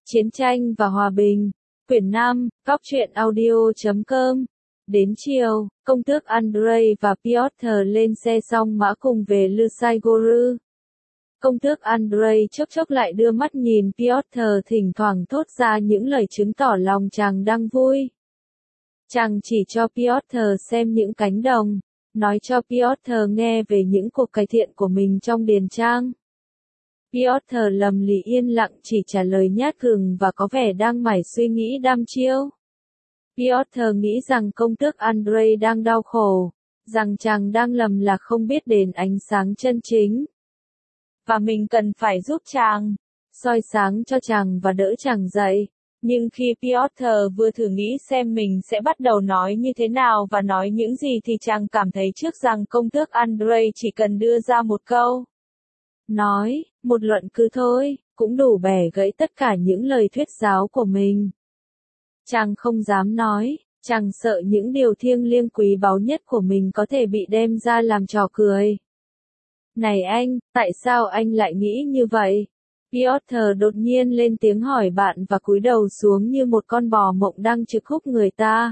Chiến tranh và hòa bình. Quyển 5, Góc truyện audio.com. Đến chiều, công tước Andrei và Piotr lên xe xong mã cùng về Lysaigorsk. Công tước Andrei chốc chốc lại đưa mắt nhìn Piotr, thỉnh thoảng thốt ra những lời chứng tỏ lòng chàng đang vui. Chàng chỉ cho Piotr xem những cánh đồng, nói cho Piotr nghe về những cuộc cải thiện của mình trong điền trang. Piotr lầm lì yên lặng chỉ trả lời nhát gừng và có vẻ đang mải suy nghĩ đăm chiêu. Piotr nghĩ rằng công tước Andrei đang đau khổ, rằng chàng đang lầm là không biết đến ánh sáng chân chính. Và mình cần phải giúp chàng, soi sáng cho chàng và đỡ chàng dậy. Nhưng khi Piotr vừa thử nghĩ xem mình sẽ bắt đầu nói như thế nào và nói những gì thì chàng cảm thấy trước rằng công tước Andrei chỉ cần đưa ra một câu nói, một luận cứ thôi, cũng đủ bẻ gãy tất cả những lời thuyết giáo của mình. Chàng không dám nói, chàng sợ những điều thiêng liêng quý báu nhất của mình có thể bị đem ra làm trò cười. Này anh, tại sao anh lại nghĩ như vậy? Piotr đột nhiên lên tiếng hỏi bạn và cúi đầu xuống như một con bò mộng đang trực khúc người ta.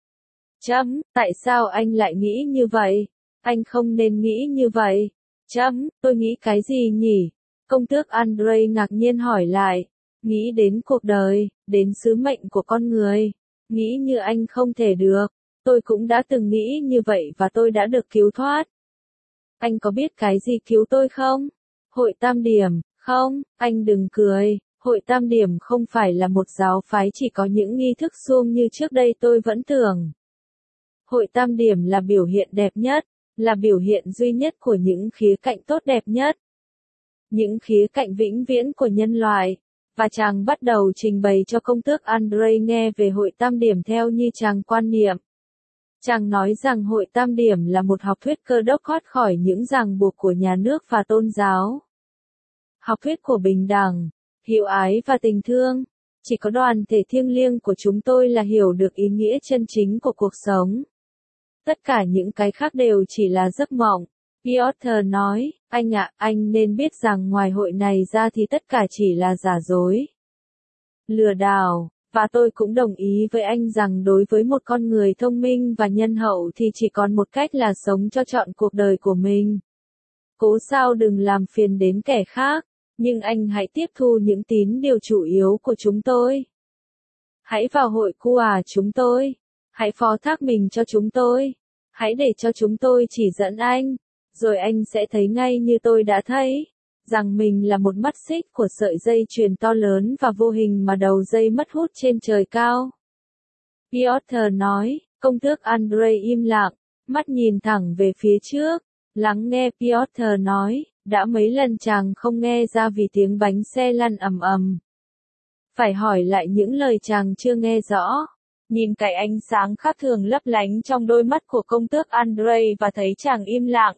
Tại sao anh lại nghĩ như vậy? Anh không nên nghĩ như vậy. Tôi nghĩ cái gì nhỉ? Công tước Andrei ngạc nhiên hỏi lại. Nghĩ đến cuộc đời, đến sứ mệnh của con người. Nghĩ như anh không thể được. Tôi cũng đã từng nghĩ như vậy và tôi đã được cứu thoát. Anh có biết cái gì cứu tôi không? Hội Tam Điểm. Không, anh đừng cười. Hội Tam Điểm không phải là một giáo phái chỉ có những nghi thức suông như trước đây tôi vẫn tưởng. Hội Tam Điểm là biểu hiện đẹp nhất, là biểu hiện duy nhất của những khía cạnh tốt đẹp nhất. Những khía cạnh vĩnh viễn của nhân loại. Và chàng bắt đầu trình bày cho công tước Andrei nghe về Hội Tam Điểm theo như chàng quan niệm. Chàng nói rằng Hội Tam Điểm là một học thuyết cơ đốc thoát khỏi những ràng buộc của nhà nước và tôn giáo. Học thuyết của bình đẳng, hiếu ái và tình thương. Chỉ có đoàn thể thiêng liêng của chúng tôi là hiểu được ý nghĩa chân chính của cuộc sống. Tất cả những cái khác đều chỉ là giấc mộng. Piotr nói, anh ạ, anh nên biết rằng ngoài hội này ra thì tất cả chỉ là giả dối, lừa đảo, và tôi cũng đồng ý với anh rằng đối với một con người thông minh và nhân hậu thì chỉ còn một cách là sống cho trọn cuộc đời của mình. Cố sao đừng làm phiền đến kẻ khác, nhưng anh hãy tiếp thu những tín điều chủ yếu của chúng tôi. Hãy vào hội của chúng tôi. Hãy phó thác mình cho chúng tôi. Hãy để cho chúng tôi chỉ dẫn anh. Rồi anh sẽ thấy ngay như tôi đã thấy, rằng mình là một mắt xích của sợi dây chuyền to lớn và vô hình mà đầu dây mất hút trên trời cao. Piotr nói, công tước Andrei im lặng, mắt nhìn thẳng về phía trước, lắng nghe Piotr nói, đã mấy lần chàng không nghe ra vì tiếng bánh xe lăn ầm ầm. Phải hỏi lại những lời chàng chưa nghe rõ. Nhìn cái ánh sáng khác thường lấp lánh trong đôi mắt của công tước Andrei và thấy chàng im lặng.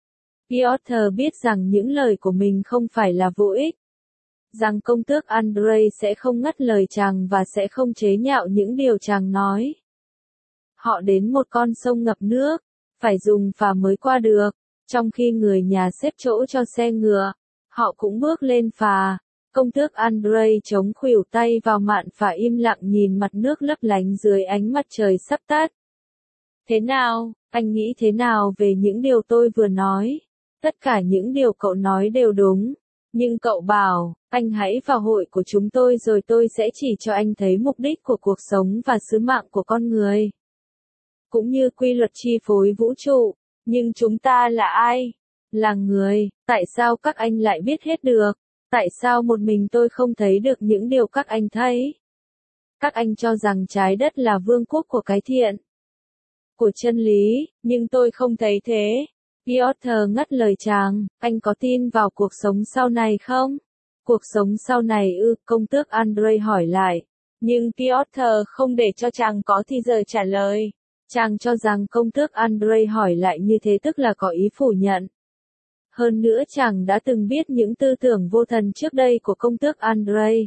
Piotr biết rằng những lời của mình không phải là vô ích. Rằng công tước Andrei sẽ không ngắt lời chàng và sẽ không chế nhạo những điều chàng nói. Họ đến một con sông ngập nước, phải dùng phà mới qua được. Trong khi người nhà xếp chỗ cho xe ngựa, họ cũng bước lên phà. Công tước Andrei chống khuỷu tay vào mạn phà im lặng nhìn mặt nước lấp lánh dưới ánh mặt trời sắp tắt. Thế nào, anh nghĩ thế nào về những điều tôi vừa nói? Tất cả những điều cậu nói đều đúng. Nhưng cậu bảo, anh hãy vào hội của chúng tôi rồi tôi sẽ chỉ cho anh thấy mục đích của cuộc sống và sứ mạng của con người. Cũng như quy luật chi phối vũ trụ. Nhưng chúng ta là ai? Là người. Tại sao các anh lại biết hết được? Tại sao một mình tôi không thấy được những điều các anh thấy? Các anh cho rằng trái đất là vương quốc của cái thiện, của chân lý, nhưng tôi không thấy thế. Piotr ngắt lời chàng, anh có tin vào cuộc sống sau này không? Cuộc sống sau này ư? Công tước Andrei hỏi lại. Nhưng Piotr không để cho chàng có thì giờ trả lời. Chàng cho rằng công tước Andrei hỏi lại như thế tức là có ý phủ nhận. Hơn nữa chàng đã từng biết những tư tưởng vô thần trước đây của công tước Andrei.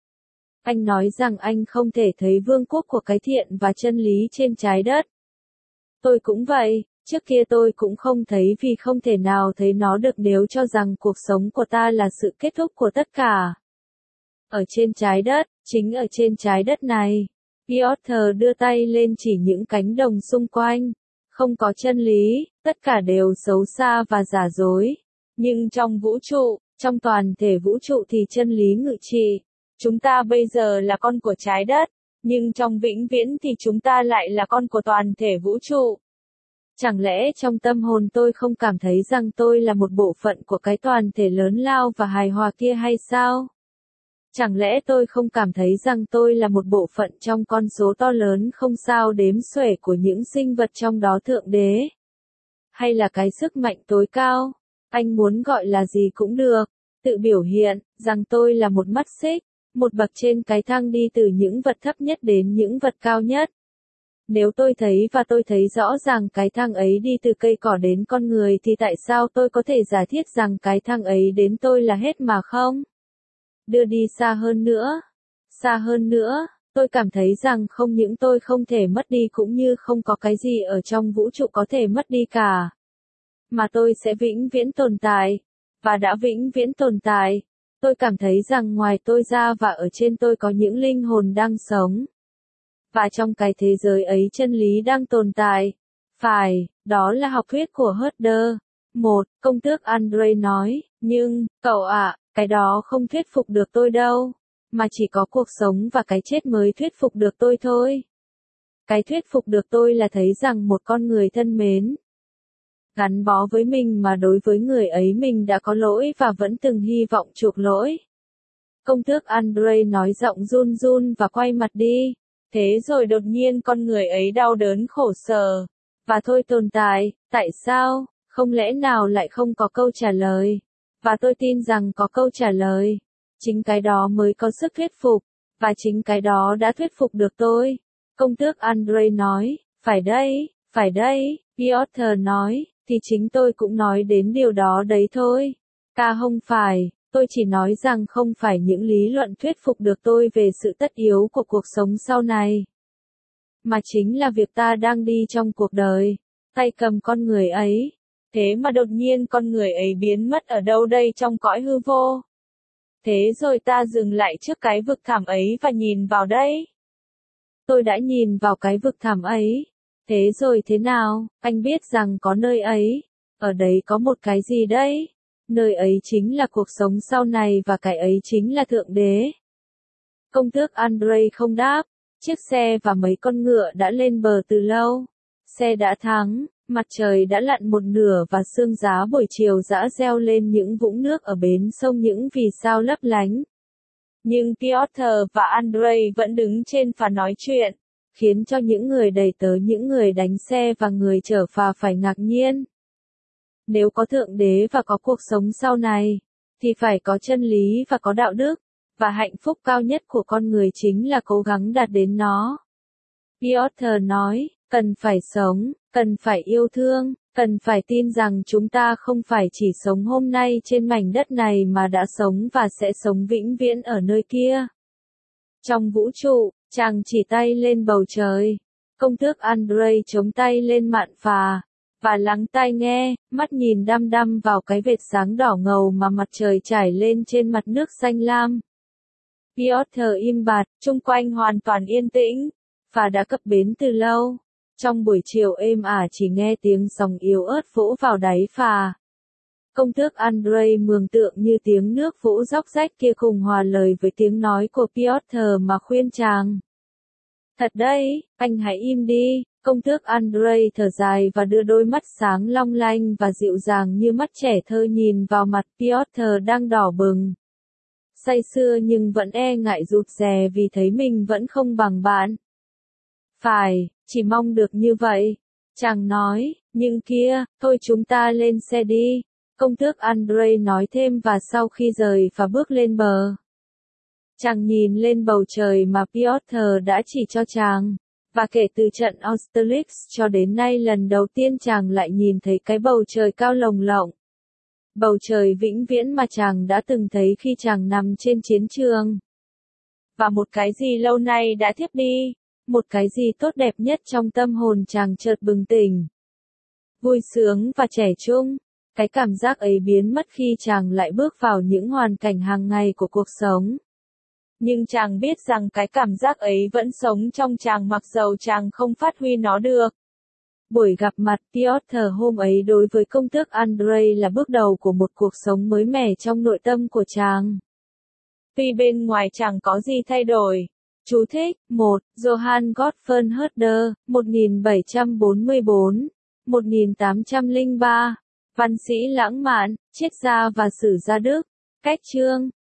Anh nói rằng anh không thể thấy vương quốc của cái thiện và chân lý trên trái đất. Tôi cũng vậy, trước kia tôi cũng không thấy vì không thể nào thấy nó được nếu cho rằng cuộc sống của ta là sự kết thúc của tất cả. Ở trên trái đất, Chính ở trên trái đất này. Piotr đưa tay lên chỉ những cánh đồng xung quanh. Không có chân lý, tất cả đều xấu xa và giả dối. Nhưng trong vũ trụ, trong toàn thể vũ trụ thì chân lý ngự trị. Chúng ta bây giờ là con của trái đất, nhưng trong vĩnh viễn thì chúng ta lại là con của toàn thể vũ trụ. Chẳng lẽ trong tâm hồn tôi không cảm thấy rằng tôi là một bộ phận của cái toàn thể lớn lao và hài hòa kia hay sao? Chẳng lẽ tôi không cảm thấy rằng tôi là một bộ phận trong con số to lớn không sao đếm xuể của những sinh vật trong đó thượng đế? Hay là cái sức mạnh tối cao? Anh muốn gọi là gì cũng được. Tự biểu hiện, rằng tôi là một mắt xích, một bậc trên cái thang đi từ những vật thấp nhất đến những vật cao nhất. Nếu tôi thấy và tôi thấy rõ ràng cái thang ấy đi từ cây cỏ đến con người thì tại sao tôi có thể giả thiết rằng cái thang ấy đến tôi là hết mà không? Đưa đi xa hơn nữa, tôi cảm thấy rằng không những tôi không thể mất đi cũng như không có cái gì ở trong vũ trụ có thể mất đi cả. Mà tôi sẽ vĩnh viễn tồn tại, và đã vĩnh viễn tồn tại. Tôi cảm thấy rằng ngoài tôi ra và ở trên tôi có những linh hồn đang sống. Và trong cái thế giới ấy chân lý đang tồn tại. Phải, đó là học thuyết của Herder. Công tước Andre nói, nhưng, cậu ạ, cái đó không thuyết phục được tôi đâu. Mà chỉ có cuộc sống và cái chết mới thuyết phục được tôi thôi. Cái thuyết phục được tôi là thấy rằng một con người thân mến, gắn bó với mình mà đối với người ấy mình đã có lỗi và vẫn từng hy vọng chuộc lỗi. Công tước Andre nói giọng run run và quay mặt đi. Thế rồi đột nhiên con người ấy đau đớn khổ sở. Và thôi tồn tại, tại sao? Không lẽ nào lại không có câu trả lời? Và tôi tin rằng có câu trả lời. Chính cái đó mới có sức thuyết phục. Và chính cái đó đã thuyết phục được tôi. Công tước Andre nói, phải đấy, Piotr nói, thì chính tôi cũng nói đến điều đó đấy thôi. Không phải, tôi chỉ nói rằng không phải những lý luận thuyết phục được tôi về sự tất yếu của cuộc sống sau này. Mà chính là việc ta đang đi trong cuộc đời, tay cầm con người ấy. Thế mà đột nhiên con người ấy biến mất ở đâu đây trong cõi hư vô. Thế rồi ta dừng lại trước cái vực thẳm ấy và nhìn vào đây. Tôi đã nhìn vào cái vực thẳm ấy. Thế rồi thế nào, anh biết rằng có nơi ấy, ở đấy có một cái gì đấy. Nơi ấy chính là cuộc sống sau này và cái ấy chính là Thượng Đế. Công tước Andre không đáp, chiếc xe và mấy con ngựa đã lên bờ từ lâu. Xe đã thắng, mặt trời đã lặn một nửa và sương giá buổi chiều rã reo lên những vũng nước ở bến sông những vì sao lấp lánh. Nhưng Piotr và Andre vẫn đứng trên phà nói chuyện, khiến cho những người đầy tớ những người đánh xe và người chở phà phải ngạc nhiên. Nếu có Thượng Đế và có cuộc sống sau này, thì phải có chân lý và có đạo đức, và hạnh phúc cao nhất của con người chính là cố gắng đạt đến nó. Piotr nói, cần phải sống, cần phải yêu thương, cần phải tin rằng chúng ta không phải chỉ sống hôm nay trên mảnh đất này mà đã sống và sẽ sống vĩnh viễn ở nơi kia. Trong vũ trụ, chàng chỉ tay lên bầu trời. Công tước Andre chống tay lên mạn phà, và lắng tai nghe, mắt nhìn đăm đăm vào cái vệt sáng đỏ ngầu mà mặt trời trải lên trên mặt nước xanh lam. Piotr im bặt, chung quanh hoàn toàn yên tĩnh. Phà đã cập bến từ lâu. Trong buổi chiều êm ả chỉ nghe tiếng sóng yếu ớt vỗ vào đáy phà. Công tước Andre mường tượng như tiếng nước vỗ róc rách kia cùng hòa lời với tiếng nói của Piotr mà khuyên chàng. Thật đấy, anh hãy im đi. Công tước Andre thở dài và đưa đôi mắt sáng long lanh và dịu dàng như mắt trẻ thơ nhìn vào mặt Piotr đang đỏ bừng. Say sưa nhưng vẫn e ngại rụt rè vì thấy mình vẫn không bằng bạn. Phải, chỉ mong được như vậy. Chàng nói, nhưng kia, thôi chúng ta lên xe đi. Công tước Andre nói thêm và sau khi rời phà bước lên bờ. Chàng nhìn lên bầu trời mà Piotr đã chỉ cho chàng. Và kể từ trận Austerlitz cho đến nay lần đầu tiên chàng lại nhìn thấy cái bầu trời cao lồng lộng. Bầu trời vĩnh viễn mà chàng đã từng thấy khi chàng nằm trên chiến trường. Và một cái gì lâu nay đã thiếp đi. Một cái gì tốt đẹp nhất trong tâm hồn chàng chợt bừng tỉnh. Vui sướng và trẻ trung. Cái cảm giác ấy biến mất khi chàng lại bước vào những hoàn cảnh hàng ngày của cuộc sống. Nhưng chàng biết rằng cái cảm giác ấy vẫn sống trong chàng mặc dầu chàng không phát huy nó được. Buổi gặp mặt Piotr hôm ấy đối với công tước Andrei là bước đầu của một cuộc sống mới mẻ trong nội tâm của chàng. Tuy bên ngoài chẳng có gì thay đổi. Chú thích: 1. Johann Gottfried Herder, 1744-1803. Văn sĩ lãng mạn, triết gia và sử gia Đức. Cách chương